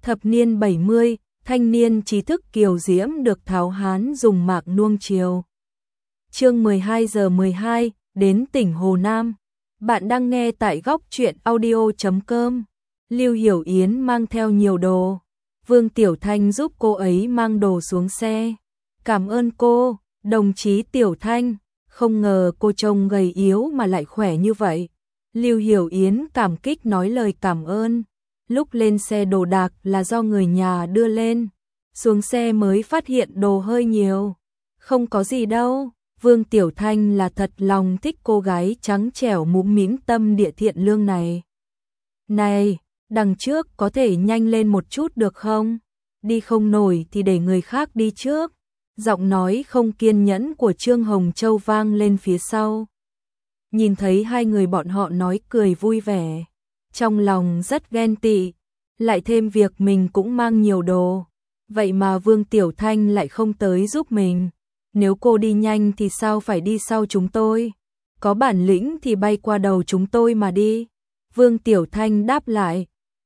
Thập niên 70, thanh niên trí thức kiều diễm được tháo hán dùng mạc nuông chiều. Chương 12 giờ 12, đến tỉnh Hồ Nam. Bạn đang nghe tại góc truyện audio.com. Lưu Hiểu Yến mang theo nhiều đồ. Vương Tiểu Thanh giúp cô ấy mang đồ xuống xe. Cảm ơn cô, đồng chí Tiểu Thanh. Không ngờ cô trông gầy yếu mà lại khỏe như vậy. Lưu Hiểu Yến cảm kích nói lời cảm ơn. Lúc lên xe đồ đạc là do người nhà đưa lên. Xuống xe mới phát hiện đồ hơi nhiều. Không có gì đâu. Vương Tiểu Thanh là thật lòng thích cô gái trắng trẻo mũm mĩm tâm địa thiện lương này. Này, đằng trước có thể nhanh lên một chút được không? Đi không nổi thì để người khác đi trước. Giọng nói không kiên nhẫn của Trương Hồng Châu vang lên phía sau. Nhìn thấy hai người bọn họ nói cười vui vẻ. Trong lòng rất ghen tị. Lại thêm việc mình cũng mang nhiều đồ. Vậy mà Vương Tiểu Thanh lại không tới giúp mình. Nếu cô đi nhanh thì sao phải đi sau chúng tôi? Có bản lĩnh thì bay qua đầu chúng tôi mà đi. Vương Tiểu Thanh đáp lại.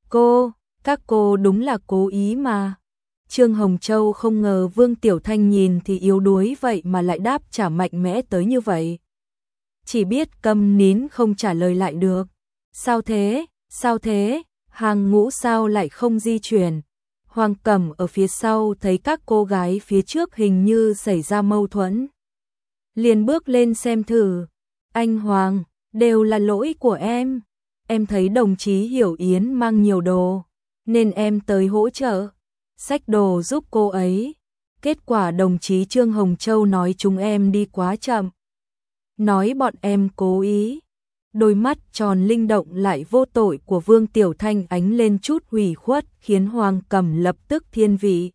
Các cô đúng là cố ý mà. Trương Hồng Châu không ngờ Vương Tiểu Thanh nhìn thì yếu đuối vậy mà lại đáp trả mạnh mẽ tới như vậy. Chỉ biết câm nín không trả lời lại được. Sao thế? Sao thế? Hàng ngũ sao lại không di chuyển? Hoàng Cẩm ở phía sau thấy các cô gái phía trước hình như xảy ra mâu thuẫn. Liền bước lên xem thử. Anh Hoàng, đều là lỗi của em. Em thấy đồng chí Hiểu Yến mang nhiều đồ, nên em tới hỗ trợ, xách đồ giúp cô ấy. Kết quả đồng chí Trương Hồng Châu nói chúng em đi quá chậm. Nói bọn em cố ý. Đôi mắt tròn linh động lại vô tội của Vương Tiểu Thanh ánh lên chút ủy khuất khiến Hoàng Cẩm lập tức thiên vị.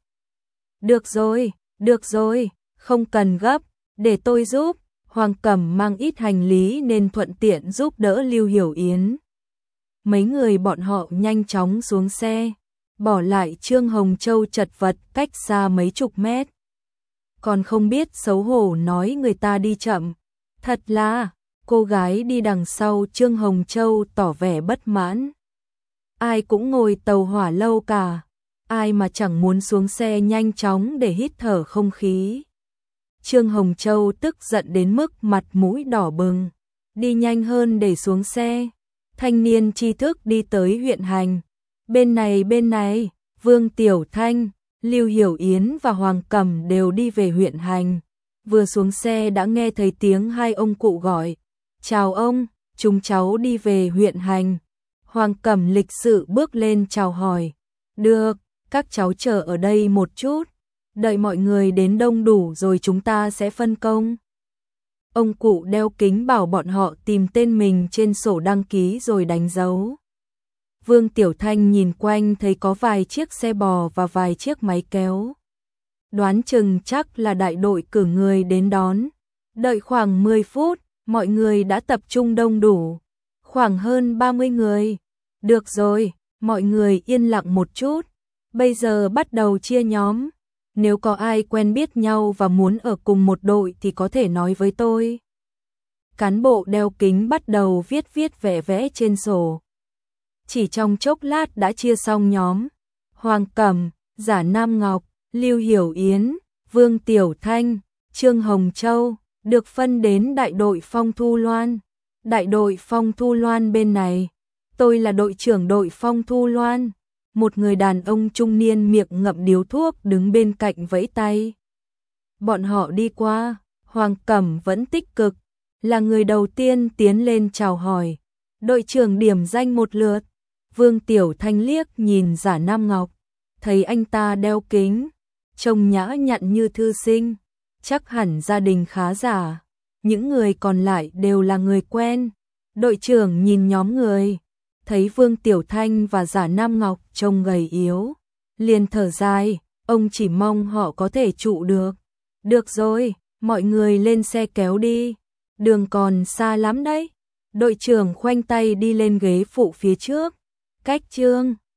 Được rồi, không cần gấp, để tôi giúp. Hoàng Cẩm mang ít hành lý nên thuận tiện giúp đỡ Lưu Hiểu Yến. Mấy người bọn họ nhanh chóng xuống xe, bỏ lại Trương Hồng Châu chật vật cách xa mấy chục mét. Còn không biết xấu hổ nói người ta đi chậm. Thật là, cô gái đi đằng sau Trương Hồng Châu tỏ vẻ bất mãn. Ai cũng ngồi tàu hỏa lâu cả, ai mà chẳng muốn xuống xe nhanh chóng để hít thở không khí. Trương Hồng Châu tức giận đến mức mặt mũi đỏ bừng, đi nhanh hơn để xuống xe. Thanh niên tri thức đi tới huyện Hành. Bên này, Vương Tiểu Thanh, Lưu Hiểu Yến và Hoàng Cẩm đều đi về huyện Hành. Vừa xuống xe đã nghe thấy tiếng hai ông cụ gọi. Chào ông, chúng cháu đi về huyện Hành. Hoàng Cẩm lịch sự bước lên chào hỏi. Được, các cháu chờ ở đây một chút. Đợi mọi người đến đông đủ rồi chúng ta sẽ phân công. Ông cụ đeo kính bảo bọn họ tìm tên mình trên sổ đăng ký rồi đánh dấu. Vương Tiểu Thanh nhìn quanh thấy có vài chiếc xe bò và vài chiếc máy kéo. Đoán chừng chắc là đại đội cử người đến đón. Đợi khoảng 10 phút, mọi người đã tập trung đông đủ. Khoảng hơn 30 người. Được rồi, mọi người yên lặng một chút. Bây giờ bắt đầu chia nhóm. Nếu có ai quen biết nhau và muốn ở cùng một đội thì có thể nói với tôi. Cán bộ đeo kính bắt đầu viết vẽ trên sổ. Chỉ trong chốc lát đã chia xong nhóm. Hoàng Cẩm, Giả Nam Ngọc, Lưu Hiểu Yến, Vương Tiểu Thanh, Trương Hồng Châu được phân đến đại đội Phong Thu Loan. Đại đội Phong Thu Loan bên này. Tôi là đội trưởng đội Phong Thu Loan. Một người đàn ông trung niên miệng ngậm điếu thuốc đứng bên cạnh vẫy tay. Bọn họ đi qua, Hoàng Cẩm vẫn tích cực, là người đầu tiên tiến lên chào hỏi. Đội trưởng điểm danh một lượt. Vương Tiểu Thanh liếc nhìn Giả Nam Ngọc, thấy anh ta đeo kính, trông nhã nhặn như thư sinh, chắc hẳn gia đình khá giả. Những người còn lại đều là người quen. Đội trưởng nhìn nhóm người, thấy Vương Tiểu Thanh và Giả Nam Ngọc trông gầy yếu, liền thở dài, ông chỉ mong họ có thể trụ được. Được rồi, mọi người lên xe kéo đi, đường còn xa lắm đấy. Đội trưởng khoanh tay đi lên ghế phụ phía trước, cách Trương